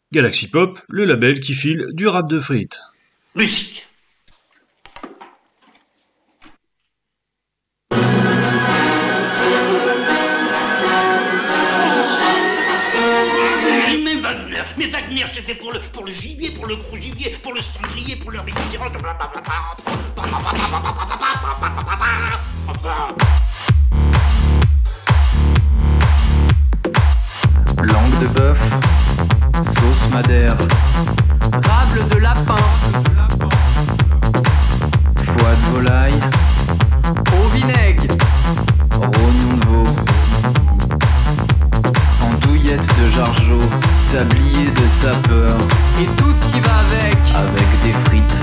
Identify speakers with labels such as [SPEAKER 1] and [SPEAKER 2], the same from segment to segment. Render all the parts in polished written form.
[SPEAKER 1] Galaxy Pop, le label qui file du rap de frites.
[SPEAKER 2] Musique. Mais Wagner, c'était pour le gibier, pour le gros gibier, pour le sanglier, pour le rhinocéros.
[SPEAKER 3] Langue de bœuf, sauce madère,
[SPEAKER 4] rable de lapin,
[SPEAKER 3] foie de volaille,
[SPEAKER 4] au vinaigre,
[SPEAKER 3] rognon de veau, andouillette de jargeau, tablier de sapeur,
[SPEAKER 4] et tout ce qui va
[SPEAKER 3] avec des frites.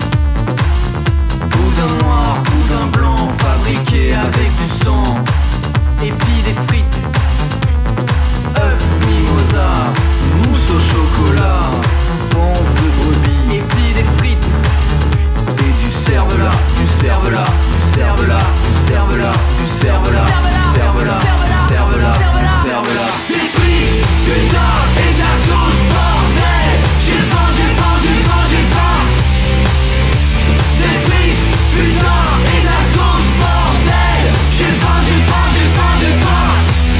[SPEAKER 3] Boudin noir, boudin blanc, fabriqué avec du sang,
[SPEAKER 4] et puis des frites,
[SPEAKER 3] œuf mimosa, mousse au chocolat, panse de brebis,
[SPEAKER 4] et puis des frites,
[SPEAKER 3] et du cervelas, du cervelas, du cervelas, du cervelas, du cervelas, du cervelas, du cervelas, du cervelas.
[SPEAKER 5] Des frites, putain, et de la sauce, bordel. J'ai faim, j'ai faim, j'ai faim, j'ai faim. Des frites, putain, et de la sauce, bordel. J'ai faim, j'ai faim, j'ai faim, j'ai faim.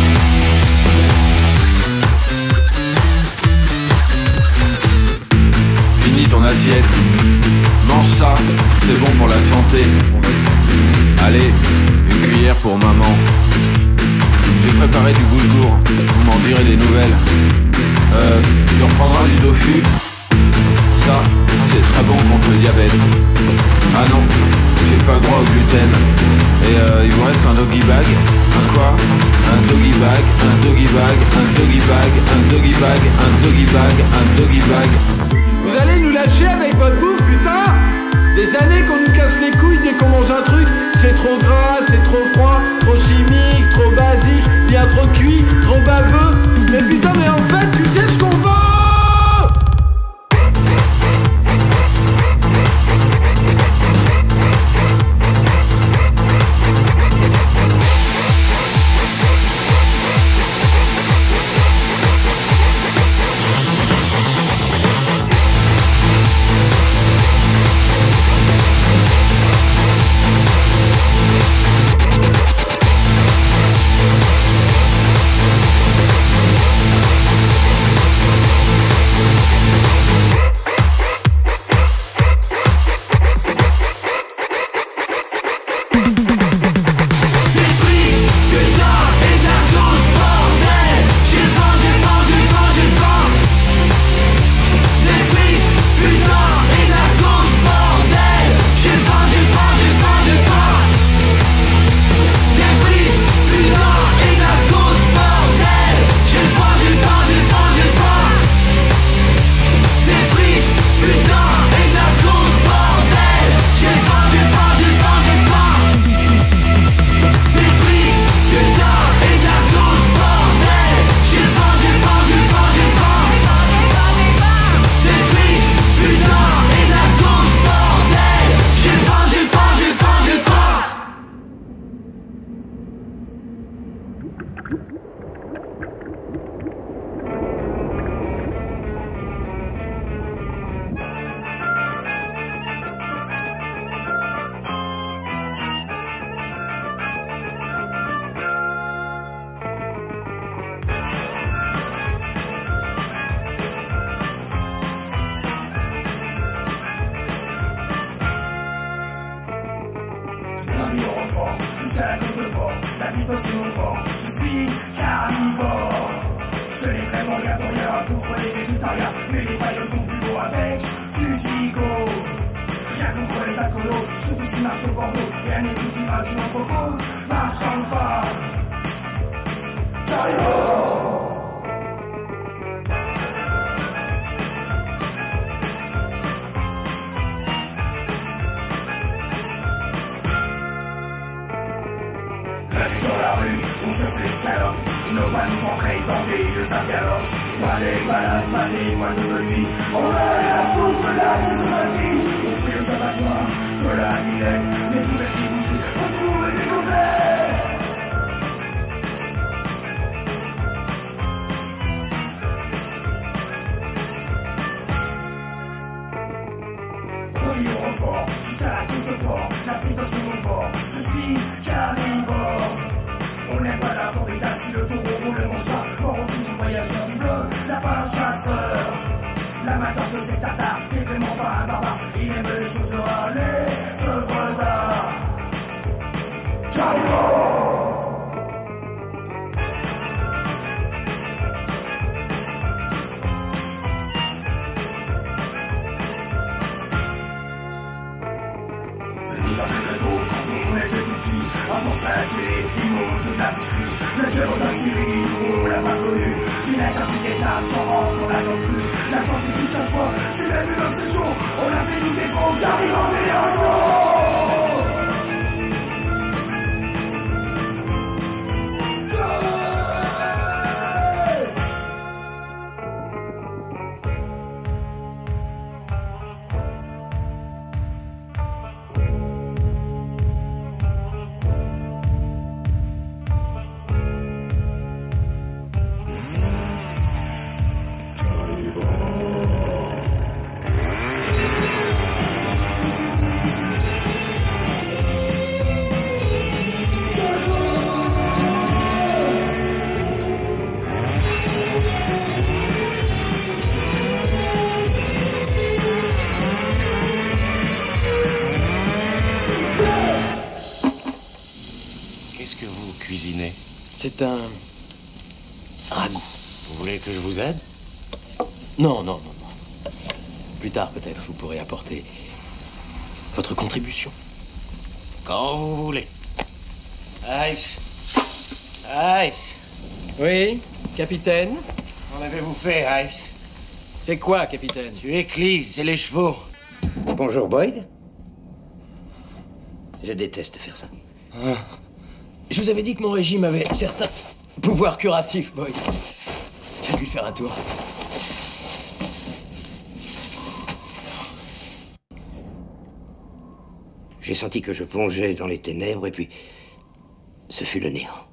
[SPEAKER 6] Finis ton assiette. Mange ça, c'est bon pour la santé. Allez, une cuillère pour maman. J'ai préparé du boulgour, vous m'en direz des nouvelles. Tu reprendras du tofu. Ça, c'est très bon contre le diabète. Ah non, j'ai pas le droit au gluten. Et il vous reste un doggy bag. Un quoi? Un doggy bag, un doggy bag, un doggy bag, un doggy bag, un doggy bag, un doggy bag.
[SPEAKER 7] Vous allez nous lâcher avec votre bouffe, putain! Des années qu'on nous casse les couilles dès qu'on mange un truc. C'est trop gras, c'est trop froid, trop chimique, trop basique, bien trop cuit, trop baveux. Mais putain, mais en fait, tu sais ce qu'on veut!
[SPEAKER 5] carnivore. On n'est pas là pour état si le taureau roule le bonsoir. Mort au toujours voyageur du bleu, lapin chasseur. L'amateur de ses tatars n'est vraiment pas un barbare. Il aime les choses râlées, œuvres d'art. Carnivore. Avant ça, il monte toute la boucherie. Le cœur d'un Syrie, on l'a pas connu. Il a qu'un petit état sans rentre, on l'a non plus. La France c'est plus chaque fois, je suis même l'homme c'est chaud. On a fait nous défendre, j'arrive en génération.
[SPEAKER 2] Qu'est-ce que vous cuisinez?
[SPEAKER 8] C'est un ragoût.
[SPEAKER 2] Vous voulez que je vous aide?
[SPEAKER 8] Non, non, non, non. Plus tard, peut-être, vous pourrez apporter votre contribution.
[SPEAKER 2] Quand vous voulez. Ice. Ice.
[SPEAKER 8] Oui, capitaine?
[SPEAKER 2] Qu'en avez-vous fait, Ice?
[SPEAKER 8] Fait quoi, capitaine?
[SPEAKER 2] Tu Cleves, c'est les chevaux.
[SPEAKER 9] Bonjour, Boyd. Je déteste faire ça.
[SPEAKER 8] Je vous avais dit que mon régime avait certains pouvoirs curatifs, Boyd. Faites lui faire un tour.
[SPEAKER 9] J'ai senti que je plongeais dans les ténèbres et puis ce fut le néant.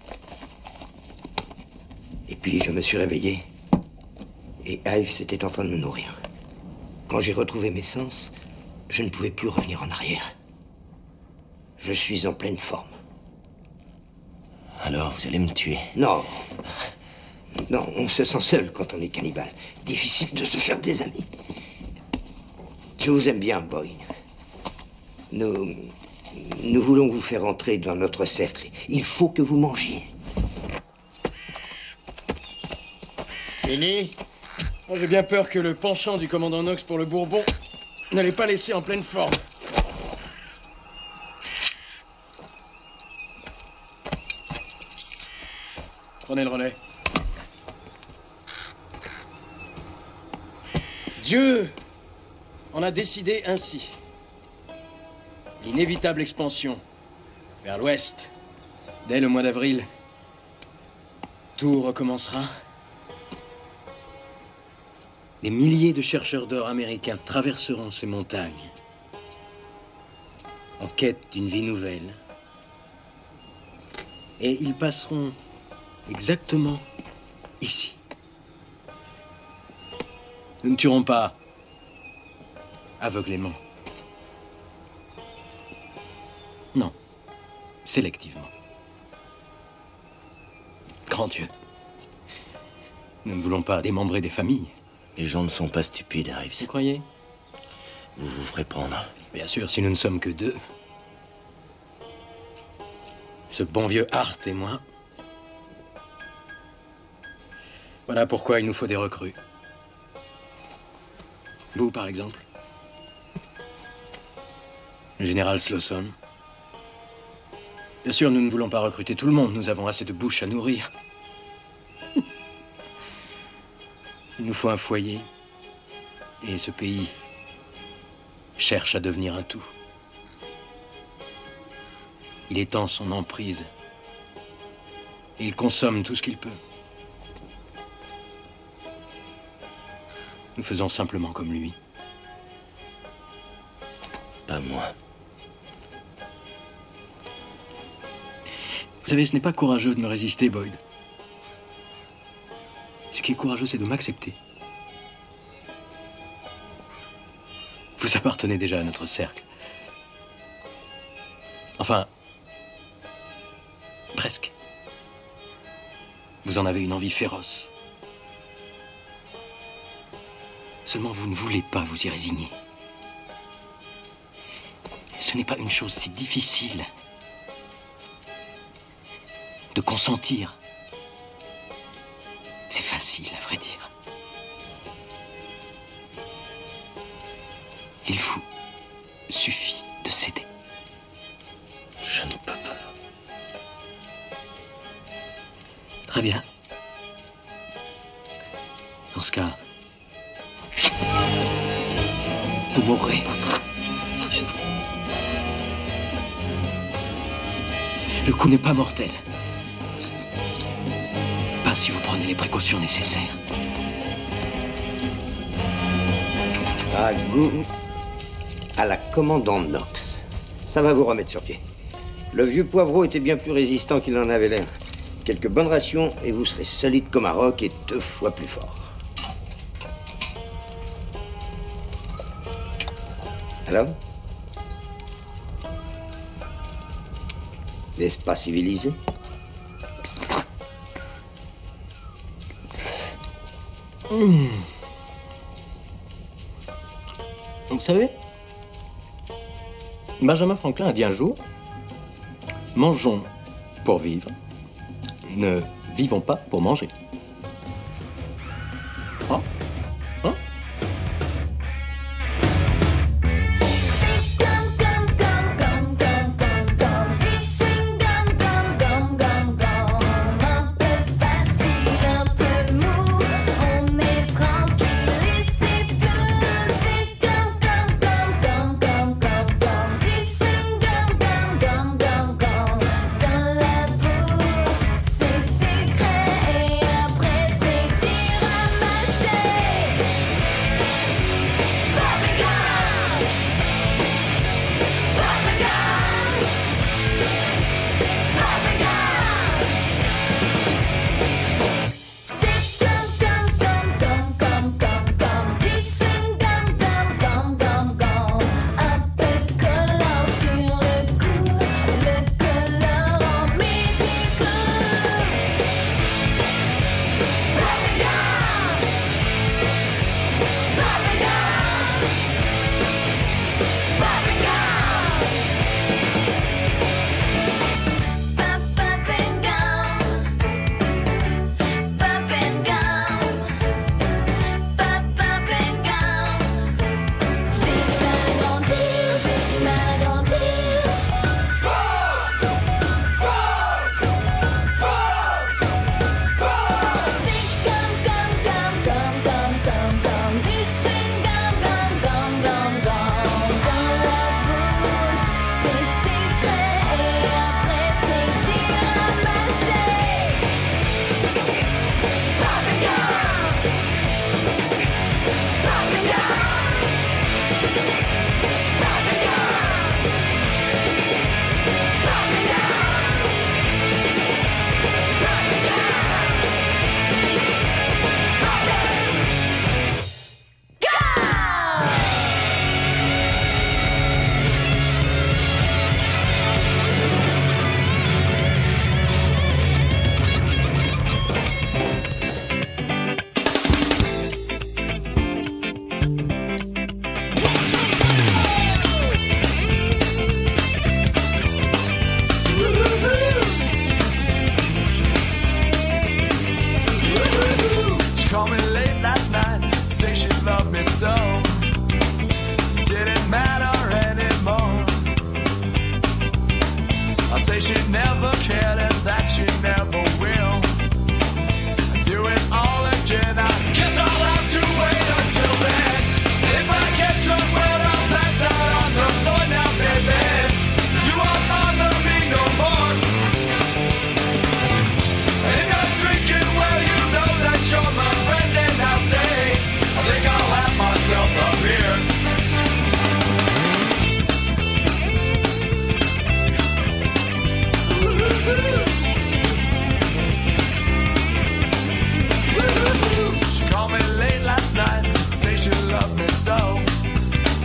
[SPEAKER 9] Et puis je me suis réveillé et Ives était en train de me nourrir. Quand j'ai retrouvé mes sens, je ne pouvais plus revenir en arrière. Je suis en pleine forme.
[SPEAKER 2] Alors, vous allez me tuer?
[SPEAKER 9] Non. Non, on se sent seul quand on est cannibale. Difficile de se faire des amis. Je vous aime bien, Boyd. Nous voulons vous faire entrer dans notre cercle. Il faut que vous mangiez.
[SPEAKER 2] Fini?
[SPEAKER 8] Oh, j'ai bien peur que le penchant du commandant Knox pour le Bourbon ne l'ait pas laissé en pleine forme. Prenez le relais. Dieu en a décidé ainsi. L'inévitable expansion vers l'ouest, dès le mois d'avril, tout recommencera. Des milliers de chercheurs d'or américains traverseront ces montagnes en quête d'une vie nouvelle. Et ils passeront exactement ici. Nous ne tuerons pas aveuglément. Non, sélectivement. Grand Dieu. Nous ne voulons pas démembrer des familles.
[SPEAKER 2] Les gens ne sont pas stupides, Ives.
[SPEAKER 8] Vous croyez?
[SPEAKER 2] Vous vous ferez prendre.
[SPEAKER 8] Bien sûr, si nous ne sommes que deux. Ce bon vieux Hart et moi. Voilà pourquoi il nous faut des recrues. Vous, par exemple. Le général Slauson. Bien sûr, nous ne voulons pas recruter tout le monde. Nous avons assez de bouches à nourrir. Il nous faut un foyer. Et ce pays cherche à devenir un tout. Il étend son emprise. Et il consomme tout ce qu'il peut. Nous faisons simplement comme lui.
[SPEAKER 2] Pas moi.
[SPEAKER 8] Vous savez, ce n'est pas courageux de me résister, Boyd. Ce qui est courageux, c'est de m'accepter. Vous appartenez déjà à notre cercle. Enfin, Presque. Vous en avez une envie féroce. Seulement vous ne voulez pas vous y résigner. Ce n'est pas une chose si difficile de consentir. C'est facile, à vrai dire. Il vous suffit de céder.
[SPEAKER 1] Je ne peux pas.
[SPEAKER 8] Très bien. Dans ce cas, vous mourrez. Le coup n'est pas mortel. Pas si vous prenez les précautions nécessaires.
[SPEAKER 9] Ragoût à la commandant Knox. Ça va vous remettre sur pied. Le vieux poivreau était bien plus résistant qu'il en avait l'air. Quelques bonnes rations et vous serez solide comme un roc et 2 fois plus fort. Alors? N'est-ce pas civilisé?
[SPEAKER 8] Vous savez, Benjamin Franklin a dit un jour, mangeons pour vivre, ne vivons pas pour manger. Hein? Hein?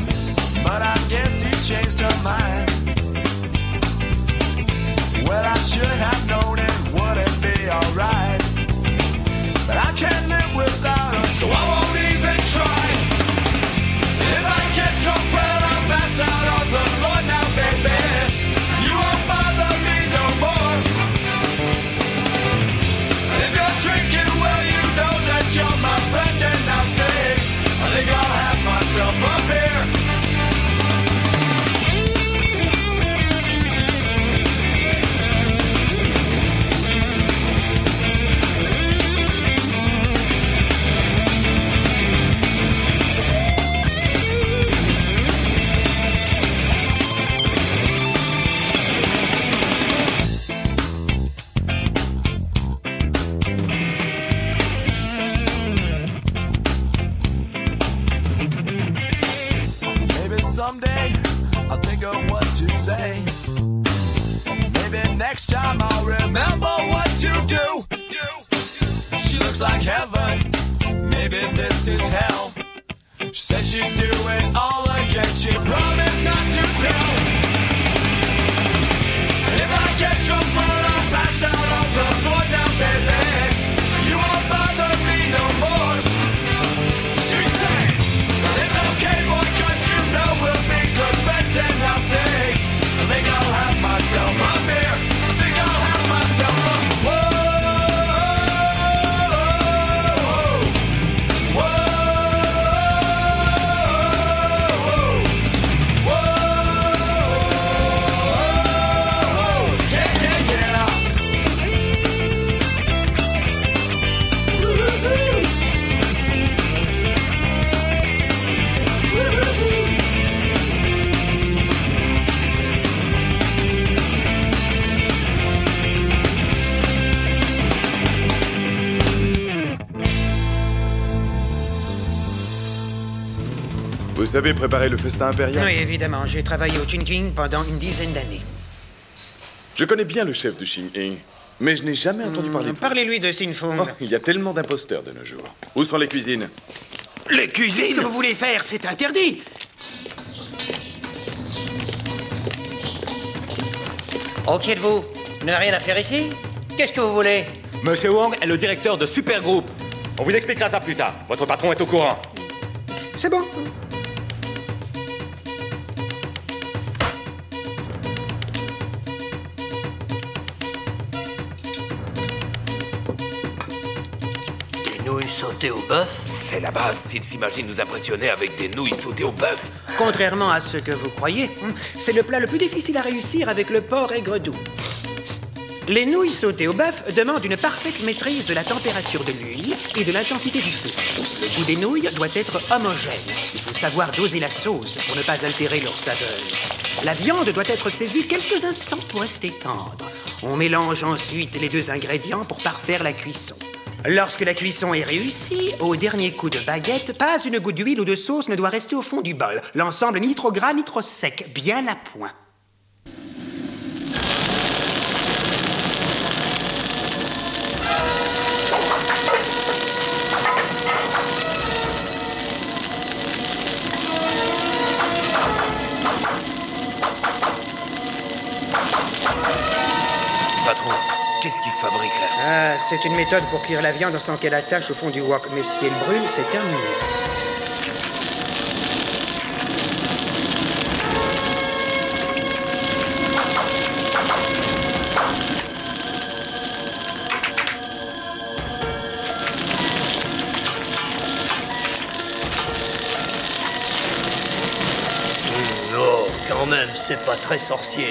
[SPEAKER 5] Changed her mind. Well, I should should have known it wouldn't be alright. But I can't live without her, so I won't even try. If I get drunk, well, I'll pass out on the floor now, baby. You won't bother me no more. If you're drinking, well, you know that you're my friend, and I'll say, I think I'll have myself a beer. Someday I'll think of what to say. Maybe next time I'll remember what to do. She looks like heaven, maybe this is hell. She said she'd do it all again, she promised not to tell. If I get drunk, well, I'll pass out on the floor now, baby. You won't bother me no more. She said, it's okay, boy, 'cause you know we'll be good friends, and I'll say, I think I'll have myself a beer. I think I'll have myself a whoa.
[SPEAKER 10] Vous savez préparer le festin impérial?
[SPEAKER 11] Oui, évidemment. J'ai travaillé au Qingqing pendant une dizaine d'années.
[SPEAKER 10] Je connais bien le chef du Qingqing, mais je n'ai jamais entendu parler de vous.
[SPEAKER 11] Parlez-lui de Xin Fung.
[SPEAKER 10] Oh, il y a tellement d'imposteurs de nos jours. Où sont les cuisines?
[SPEAKER 11] Les cuisines? Qu'est-ce que vous voulez faire? C'est interdit.
[SPEAKER 12] Oh, qui êtes-vous? Vous n'avez rien à faire ici? Qu'est-ce que vous voulez?
[SPEAKER 13] Monsieur Wong est le directeur de Supergroup. On vous expliquera ça plus tard. Votre patron est au courant.
[SPEAKER 11] C'est bon.
[SPEAKER 14] Nouilles sautées au bœuf? C'est la base s'il s'imagine nous impressionner avec des nouilles sautées au bœuf.
[SPEAKER 11] Contrairement à ce que vous croyez, c'est le plat le plus difficile à réussir avec le porc aigre doux. Les nouilles sautées au bœuf demandent une parfaite maîtrise de la température de l'huile et de l'intensité du feu. Le goût des nouilles doit être homogène. Il faut savoir doser la sauce pour ne pas altérer leur saveur. La viande doit être saisie quelques instants pour rester tendre. On mélange ensuite les deux ingrédients pour parfaire la cuisson. Lorsque la cuisson est réussie, au dernier coup de baguette, pas une goutte d'huile ou de sauce ne doit rester au fond du bol. L'ensemble ni trop gras ni trop sec, bien à point.
[SPEAKER 14] Patron, qu'est-ce qu'il fabrique là?
[SPEAKER 11] Ah, c'est une méthode pour cuire la viande sans qu'elle attache au fond du wok. Mais si elle brûle, c'est terminé.
[SPEAKER 14] Non, quand même, c'est pas très sorcier.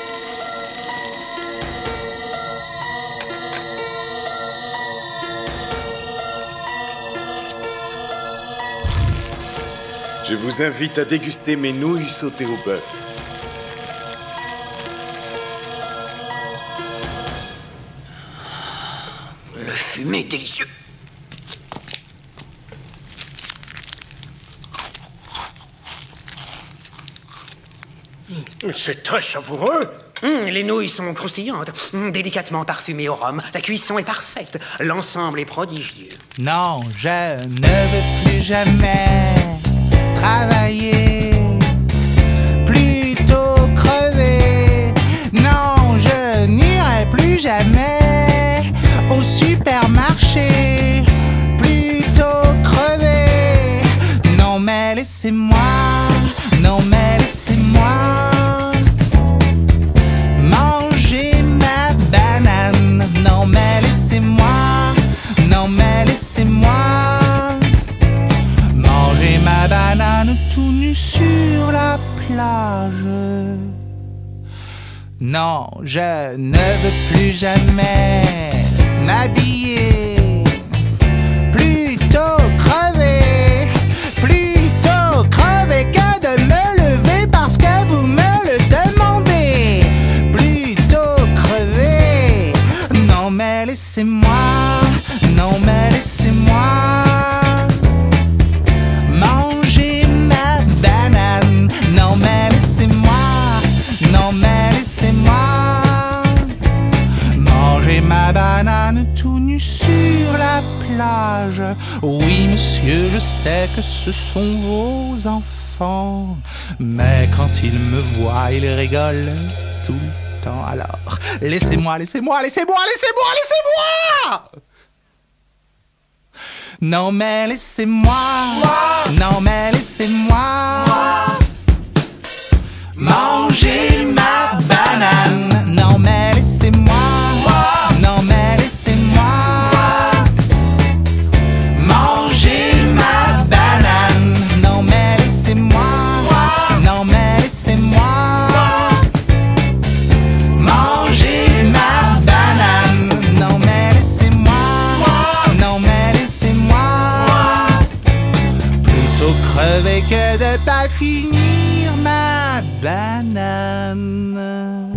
[SPEAKER 10] Je vous invite à déguster mes nouilles sautées au bœuf.
[SPEAKER 14] Le fumé est délicieux.
[SPEAKER 11] C'est très savoureux. Les nouilles sont croustillantes, délicatement parfumées au rhum. La cuisson est parfaite. L'ensemble est prodigieux.
[SPEAKER 15] Non, je ne veux plus jamais travailler, plutôt crever. Non, je n'irai plus laissez-moi, non mais laissez-moi manger ma banane. Non mais laissez-moi, non mais laissez-moi manger ma banane tout nu sur la plage. Non, je ne veux plus jamais m'habiller, plutôt crever que de me lever parce que vous me le demandez. Plutôt crever, non mais laissez-moi, non mais laissez-moi manger ma banane. Non mais laissez-moi, non mais laissez-moi manger ma banane tout nu sur la plage. Oui monsieur, je sais que ce sont vos enfants, mais quand ils me voient, ils rigolent tout le temps. Alors laissez-moi, laissez-moi, laissez-moi, laissez-moi, laissez-moi. Non mais laissez-moi, non mais laissez-moi manger ma banane. Non mais laissez-moi, non mais laissez-moi manger ma banane. Non mais laissez-moi, non mais laissez-moi manger ma banane. Non mais laissez-moi, non mais laissez-moi plutôt crever que de pas finir ma banane.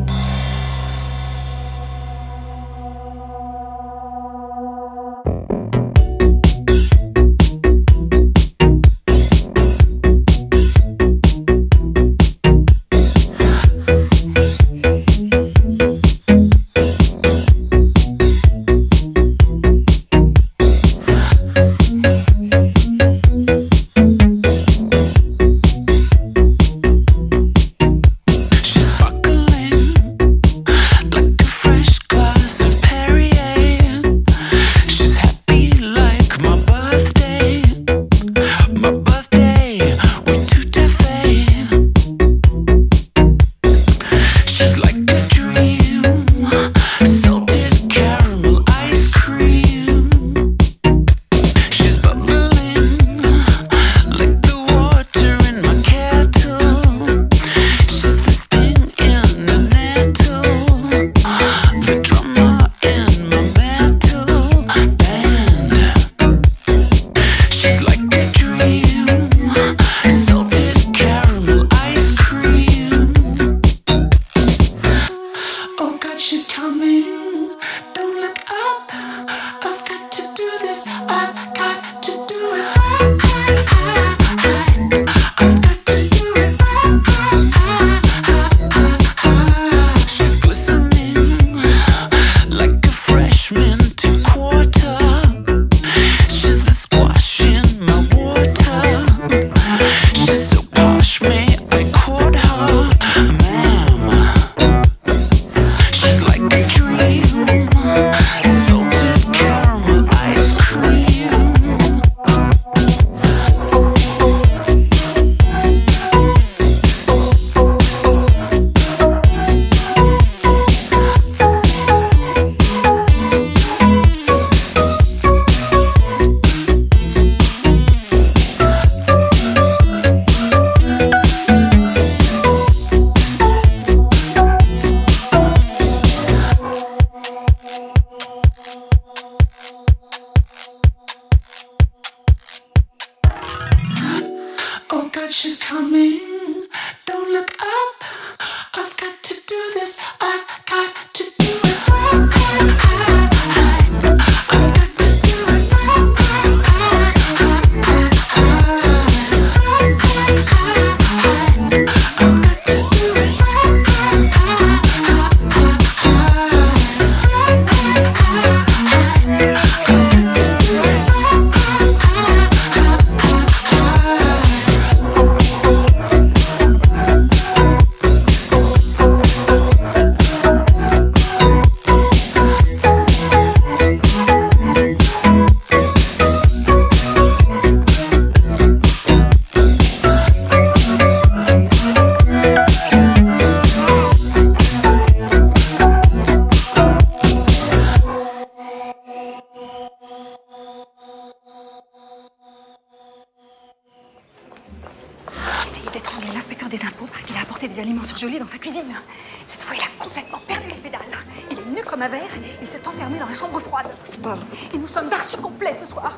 [SPEAKER 16] d'étrangler l'inspecteur des impôts parce qu'il a apporté des aliments surgelés dans sa cuisine. Cette fois, il a complètement perdu les pédales. Il est nu comme un verre, il s'est enfermé dans la chambre froide. C'est pas vrai. Et nous sommes archi complets ce soir.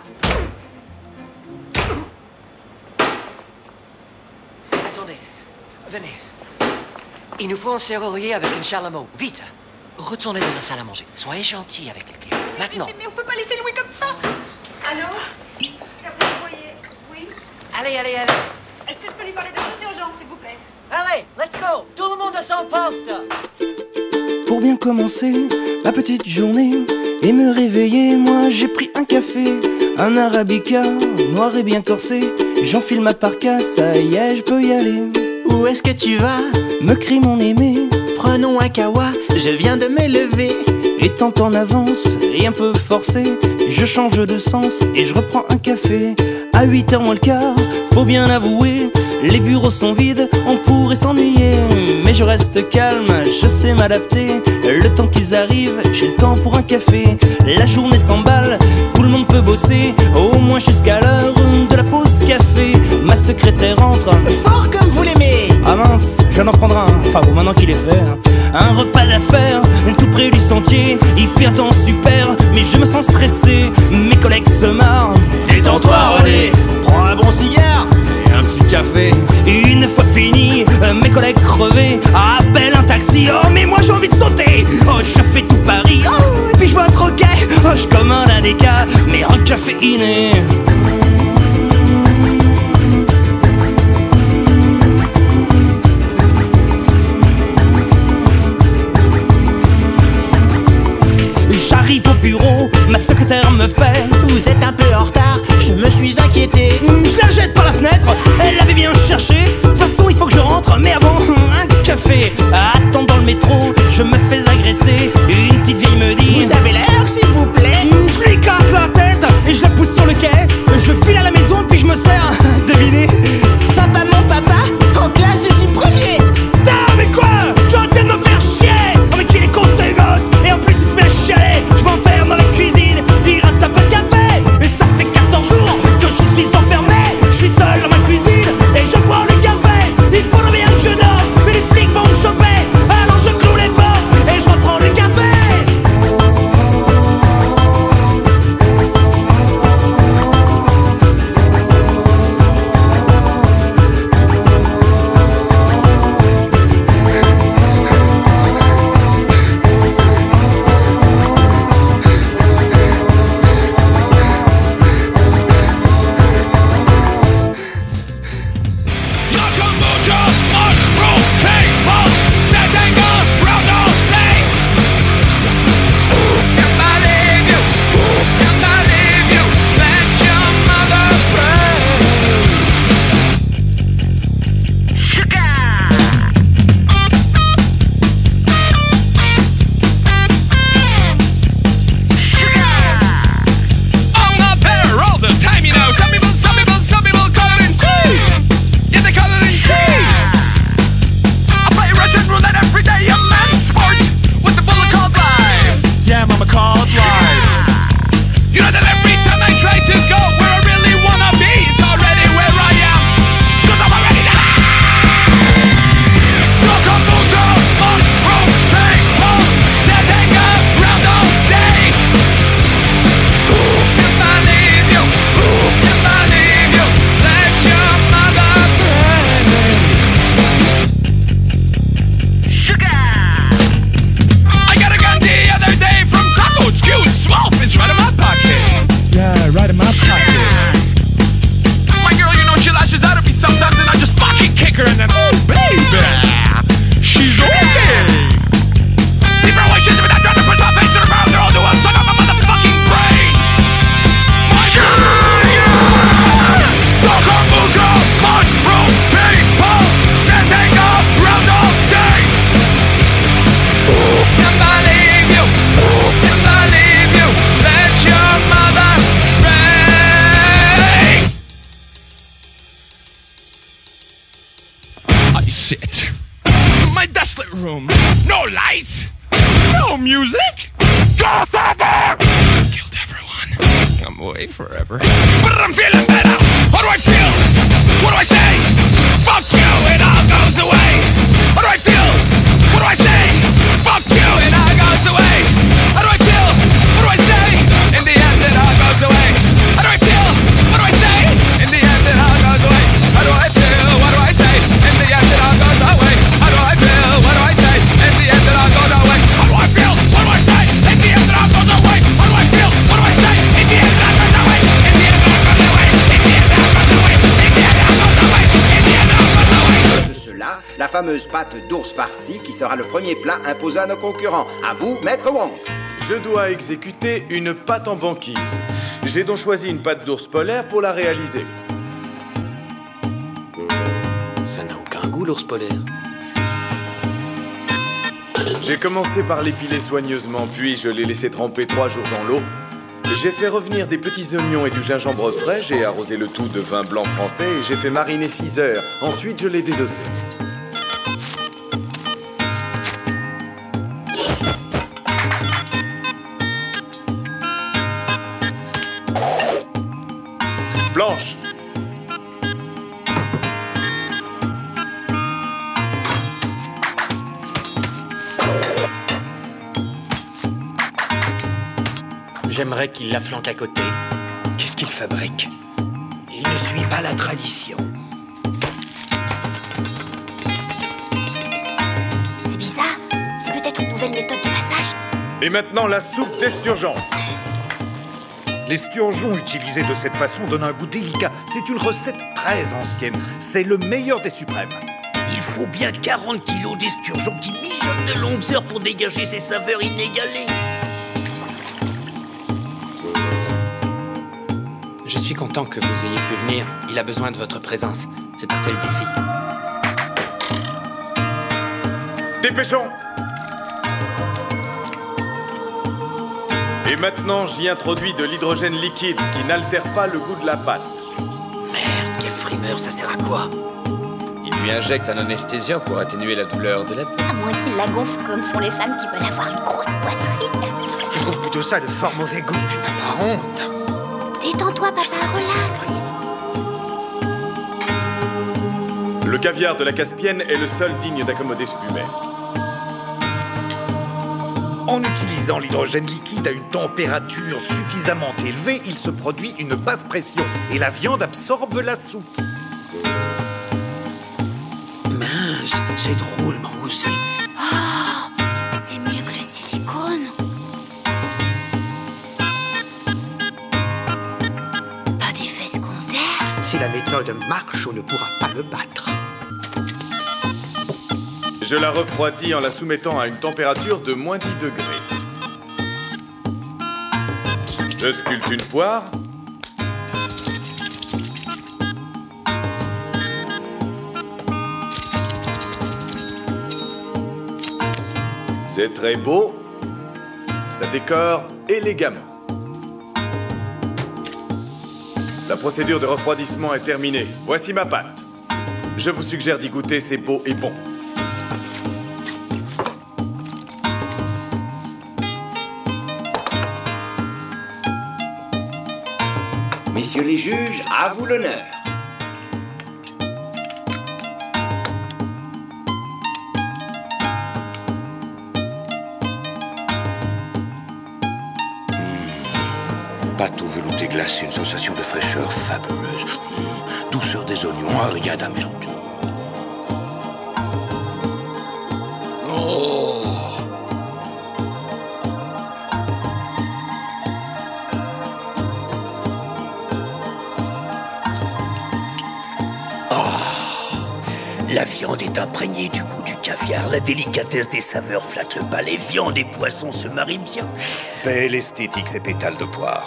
[SPEAKER 17] Attendez, venez. Il nous faut un serrurier avec une chalumeau. Vite! Retournez dans la salle à manger. Soyez gentils avec les clients. Maintenant.
[SPEAKER 16] Mais on peut pas laisser Louis comme ça. Allô? Oui?
[SPEAKER 17] Allez.
[SPEAKER 16] Est-ce que je peux lui parler de toute urgence, s'il vous plaît?
[SPEAKER 17] Allez, let's go! Tout le monde à son poste!
[SPEAKER 18] Pour bien commencer ma petite journée et me réveiller, moi j'ai pris un café, un arabica, noir et bien corsé. J'enfile ma parka, ça y est, je peux y aller.
[SPEAKER 19] Où est-ce que tu vas?
[SPEAKER 18] Me crie mon aimé.
[SPEAKER 19] Prenons un kawa, je viens de me lever.
[SPEAKER 18] Étant en avance et un peu forcé, je change de sens et je reprends un café. À 8h moins le quart, faut bien avouer, les bureaux sont vides, on pourrait s'ennuyer. Mais je reste calme, je sais m'adapter. Le temps qu'ils arrivent, j'ai le temps pour un café. La journée s'emballe, tout le monde peut bosser, au moins jusqu'à l'heure de la pause café. Ma secrétaire entre,
[SPEAKER 19] fort comme vous l'aimez.
[SPEAKER 18] Ah mince, je viens d'en prendre un, enfin bon maintenant qu'il est fait. Un repas d'affaires, tout près du sentier. Il fait un temps super, mais je me sens stressé. Mes collègues se marrent.
[SPEAKER 19] Détends-toi René, prends un bon cigare et un petit café.
[SPEAKER 18] Une fois fini, mes collègues crevés appellent un taxi. Oh mais moi j'ai envie de sauter. Oh je fais tout Paris. Oh et puis je vois un troquet. Oh je commande un déca, mais un caféiné. J'arrive au bureau, ma secrétaire me fait:
[SPEAKER 19] vous êtes un peu en retard, je me suis inquiété.
[SPEAKER 18] Je la jette par la fenêtre, elle l'avait bien cherché. De toute façon il faut que je rentre, mais avant un café. Attends dans le métro, je me fais agresser. Une petite vieille me dit:
[SPEAKER 19] vous avez l'air s'il vous plaît.
[SPEAKER 18] Je lui casse la tête et je la pousse sur le quai. Je file à la maison puis je me sers. Devinez?
[SPEAKER 19] Papa, mon papa, en classe je suis premier.
[SPEAKER 18] Putain mais quoi? Je suis en train de me faire chier. Oh mais qu'il est con ce gosse. Et en plus il se met à chialer. Je m'enferme dans la cuisine, il reste un peu de café. Et ça fait 14 jours que je suis enfermé. Je suis seul dans ma cuisine et je prends le café. Il faudrait bien que je dors, mais les flics vont me choper. Alors je cloue les portes et je reprends le café.
[SPEAKER 20] Sit. My desolate room. No lights. No music. Just over. Killed everyone. I'm away forever. But I'm feeling better. How do I feel? What do I say? Fuck you.
[SPEAKER 21] fameuse pâte d'ours farcie qui sera le premier plat imposé à nos concurrents. À vous, Maître Wong.
[SPEAKER 10] Je dois exécuter une pâte en banquise. J'ai donc choisi une pâte d'ours polaire pour la réaliser.
[SPEAKER 9] Ça n'a aucun goût, l'ours polaire.
[SPEAKER 10] J'ai commencé par l'épiler soigneusement, puis je l'ai laissé tremper 3 jours dans l'eau. J'ai fait revenir des petits oignons et du gingembre frais, j'ai arrosé le tout de vin blanc français et j'ai fait mariner 6 heures. Ensuite, je l'ai désossé. Blanche.
[SPEAKER 11] J'aimerais qu'il la flanque à côté.
[SPEAKER 9] Qu'est-ce qu'il fabrique?
[SPEAKER 21] Il ne suit pas la tradition.
[SPEAKER 22] C'est bizarre. C'est peut-être une nouvelle méthode de massage.
[SPEAKER 10] Et maintenant, la soupe d'esturgeon.
[SPEAKER 23] L'esturgeon utilisé de cette façon donne un goût délicat. C'est une recette très ancienne. C'est le meilleur des suprêmes.
[SPEAKER 1] Il faut bien 40 kilos d'esturgeon qui mijotent de longues heures pour dégager ces saveurs inégalées.
[SPEAKER 11] Je suis content que vous ayez pu venir. Il a besoin de votre présence. C'est un tel défi.
[SPEAKER 10] Dépêchons! Et maintenant, j'y introduis de l'hydrogène liquide qui n'altère pas le goût de la pâte.
[SPEAKER 9] Merde, quelle frimeur, ça sert à quoi?
[SPEAKER 24] Il lui injecte un anesthésiant pour atténuer la douleur de la peau.
[SPEAKER 22] À moins qu'il la gonfle comme font les femmes qui veulent avoir une grosse poitrine.
[SPEAKER 21] Je trouve plutôt ça de fort mauvais goût. Tu n'as pas honte?
[SPEAKER 22] Détends-toi, papa, relax.
[SPEAKER 10] Le caviar de la Caspienne est le seul digne d'accommoder ce fumet.
[SPEAKER 23] En utilisant l'hydrogène liquide à une température suffisamment élevée, il se produit une basse pression et la viande absorbe la soupe.
[SPEAKER 21] Mince, c'est drôlement osé.
[SPEAKER 22] Oh, c'est mieux que le silicone. Pas d'effet secondaire.
[SPEAKER 21] Si la méthode marche, on ne pourra pas le battre.
[SPEAKER 10] Je la refroidis en la soumettant à une température de moins 10 degrés. Je sculpte une poire. C'est très beau. Ça décore élégamment. La procédure de refroidissement est terminée. Voici ma pâte. Je vous suggère d'y goûter, c'est beau et bon.
[SPEAKER 21] Messieurs les juges, à vous l'honneur.
[SPEAKER 25] Pâte au velouté glacé, une sensation de fraîcheur fabuleuse. Douceur des oignons, rien d'amertume. Oh!
[SPEAKER 1] La viande est imprégnée du goût du caviar. La délicatesse des saveurs flatte le palais. Viande et poisson se marient bien.
[SPEAKER 23] Belle esthétique, ces pétales de poire.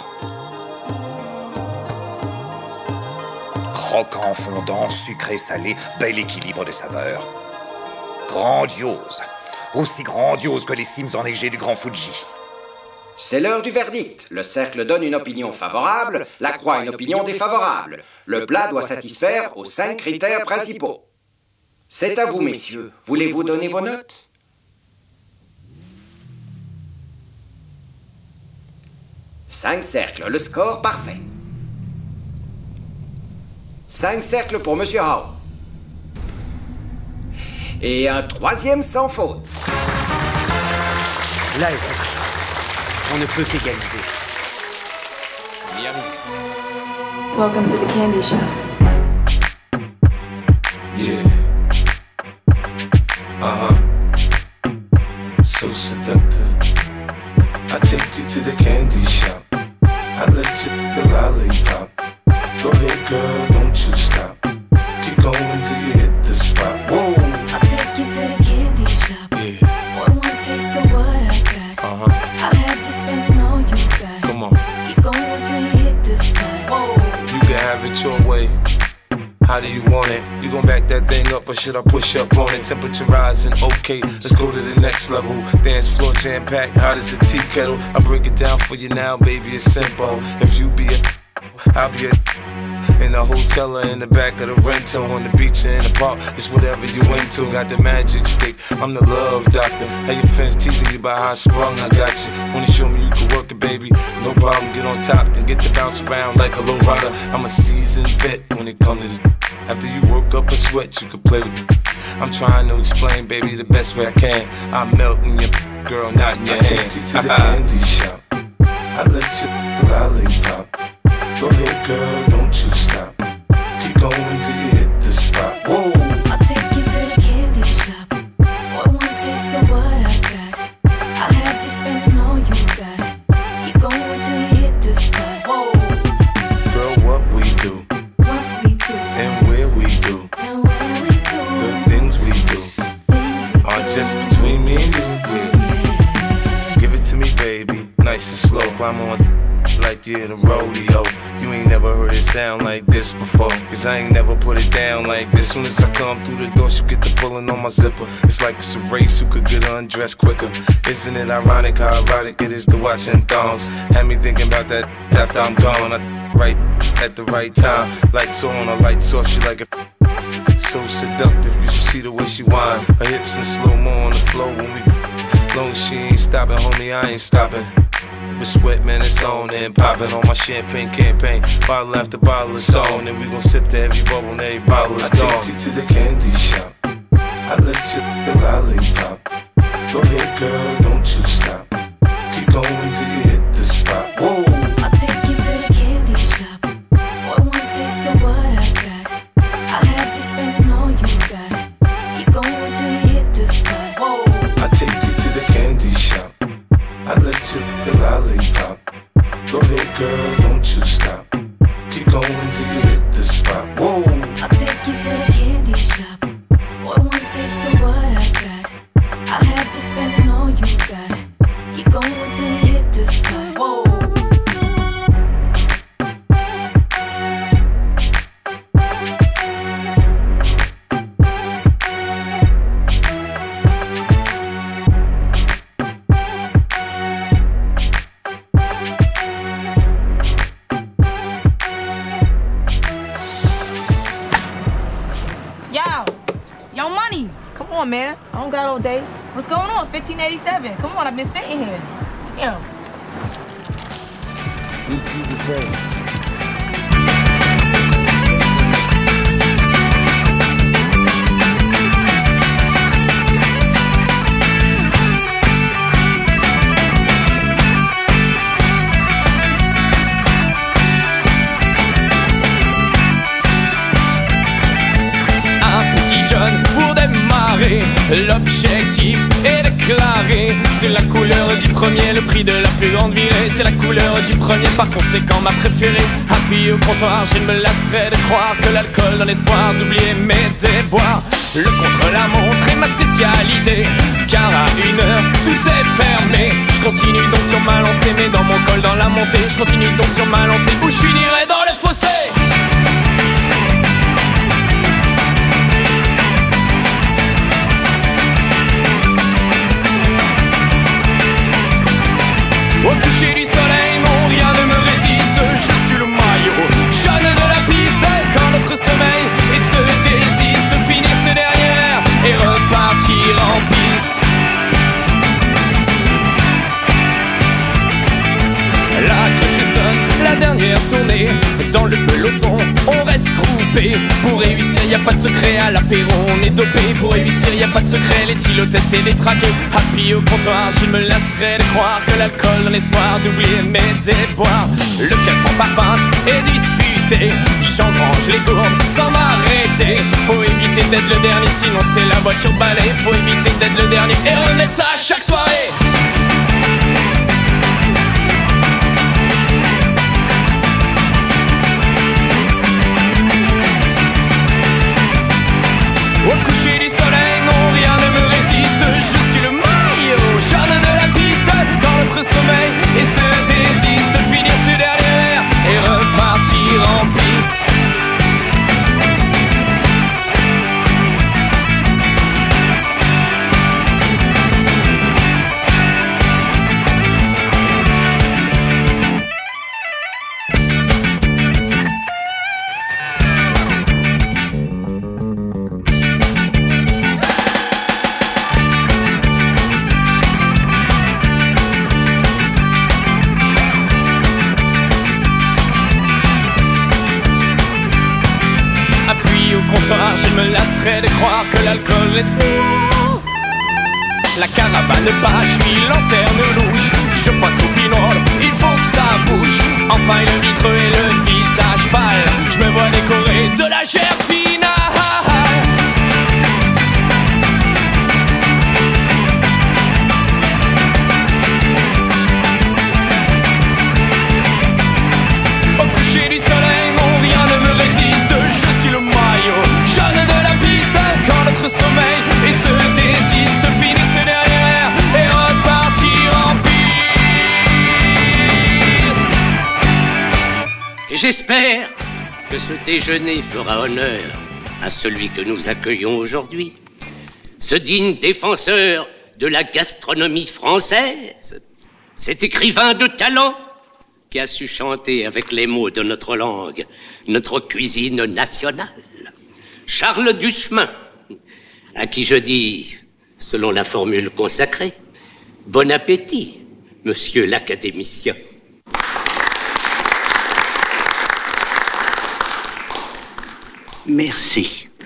[SPEAKER 23] Croquant, fondant, sucré, salé, bel équilibre des saveurs. Grandiose. Aussi grandiose que les cimes enneigées du Grand Fuji.
[SPEAKER 21] C'est l'heure du verdict. Le cercle donne une opinion favorable, la croix une opinion défavorable. Le plat doit satisfaire aux 5 critères principaux. C'est à vous, messieurs. Voulez-vous donner vos notes? Cinq cercles, le score parfait. 5 cercles pour Monsieur Howe. Et un 3e sans faute.
[SPEAKER 11] Là, il faut très fort. On ne peut qu'égaliser.
[SPEAKER 24] On y arrive.
[SPEAKER 16] Welcome to the candy shop.
[SPEAKER 25] Yeah. So seductive. I take you to the candy shop. I let you the lollipop. Go ahead, girl, don't you stop. Keep going till you hit the spot. Whoa. How do you want it? You gon' back that thing up or should I push up on it? Temperature rising, okay, let's go to the next level. Dance floor jam packed, hot as a tea kettle. I break it down for you now, baby, it's simple. If you be a, I'll be a. In the hotel or in the back of the rental, on the beach or in the park, it's whatever you into. Got the magic stick, I'm the love doctor. How your friends teasing you about how I sprung, I got you. Wanna show me you can work it, baby? No problem, get on top, then get to bounce around like a low rider. I'm a seasoned vet when it comes to the. After you work up a sweat, you can play with the. I'm trying to explain, baby, the best way I can. I'm melting your girl, not in your hand. I take you to the candy shop. I let you lollipop. Go ahead, girl, don't you stop. Keep going till you hit the spot. Whoa.
[SPEAKER 2] I'll take you to the candy shop. Boy, one taste of what I got. I'll have you spending all you got. Keep going till you hit the spot. Whoa.
[SPEAKER 25] Girl, what we do, and where we do, the things we do are just between me and you. Yeah. Give it to me, baby, nice and slow. Climb on like you're in a rodeo. You ain't never heard it sound like this before, cause I ain't never put it down like this. Soon as I come through the door, she get the pulling on my zipper. It's like it's a race who could get undressed quicker. Isn't it ironic how erotic it is to watching thongs? Had me thinking about that after I'm gone. I right at the right time. Lights on or lights off, she like it so seductive. You should see the way she whine. Her hips in slow-mo on the floor when we. Long as she ain't stopping, homie, I ain't stopping. With sweat, man, it's on and popping on my champagne campaign. Bottle after bottle is on, and we gon' sip to every bubble and every bottle is gone. I take you to the candy shop. I let you the lollipop. Go ahead, girl, don't you stop. Keep going till you hit the spot. Whoa.
[SPEAKER 2] I'll take you to the candy shop. Boy, one taste of what I got. I'll have you spending all you got. Keep going till you hit the spot. Whoa.
[SPEAKER 25] I take you to the candy shop. I let you the lollipop. Go ahead, girl, don't you stop. Keep going till you hit the spot. Whoa.
[SPEAKER 2] I'll take you to the candy shop. Boy, one taste of what I got. I'll have you spending all you got. Keep going till you hit the spot. Whoa.
[SPEAKER 3] Yo, money. Come on, man. I don't got all day. What's going on? 1587. Come on, I've been sitting here. Damn.
[SPEAKER 25] Repeat the tape.
[SPEAKER 20] Pour démarrer, l'objectif est déclaré. C'est la couleur du premier, le prix de la plus grande virée. C'est la couleur du premier, par conséquent ma préférée. Appuyé au comptoir, je ne me lasserai de croire que l'alcool dans l'espoir d'oublier mes déboires. Le contre-la-montre est ma spécialité, car à 1h tout est fermé. Je continue donc sur ma lancée, mais dans mon col dans la montée. Je continue donc sur ma lancée, où je finirai dans le fossé. Au coucher du soleil, non, rien ne me résiste. Je suis le maillot jaune de la piste. Quand notre sommeil et se désiste, finir ce derrière et repartir en piste. La cloche sonne, la dernière tournée. Dans le peloton, on reste groupé. Pour réussir, y a pas de secret, à l'apéro on est dopé. Pour réussir, y a pas de secret, les tylotestes et les traqués. Appuyé au comptoir, je me lasserai de croire que l'alcool dans l'espoir d'oublier mes déboires. Le classement par pinte est disputé, j'engrange les gourdes sans m'arrêter. Faut éviter d'être le dernier, sinon c'est la voiture balai. Faut éviter d'être le dernier et remettre ça à chaque soirée. Au coucher du soleil, non, rien ne me résiste. Je suis le maillot jaune de la piste. Dans notre sommeil et se désiste, finir ce derrière et repartir en piste. me lasserai de croire que l'alcool laisse plus. La caravane part, je suis lanterne rouge. Je passe au pinot, il faut que ça bouge. Enfin le vitre et le visage pâle, je me vois décoré de la gerbe finale. Au coucher du soleil, non rien ne me résiste. Je suis le maillot jaune de la piste. Quand notre sommeil et se désiste, finissent derrière et repartir en piste.
[SPEAKER 4] J'espère que ce déjeuner fera honneur à celui que nous accueillons aujourd'hui, ce digne défenseur de la gastronomie française, cet écrivain de talent qui a su chanter avec les mots de notre langue, notre cuisine nationale. Charles Duchemin, à qui je dis, selon la formule consacrée, bon appétit, monsieur l'académicien. Merci.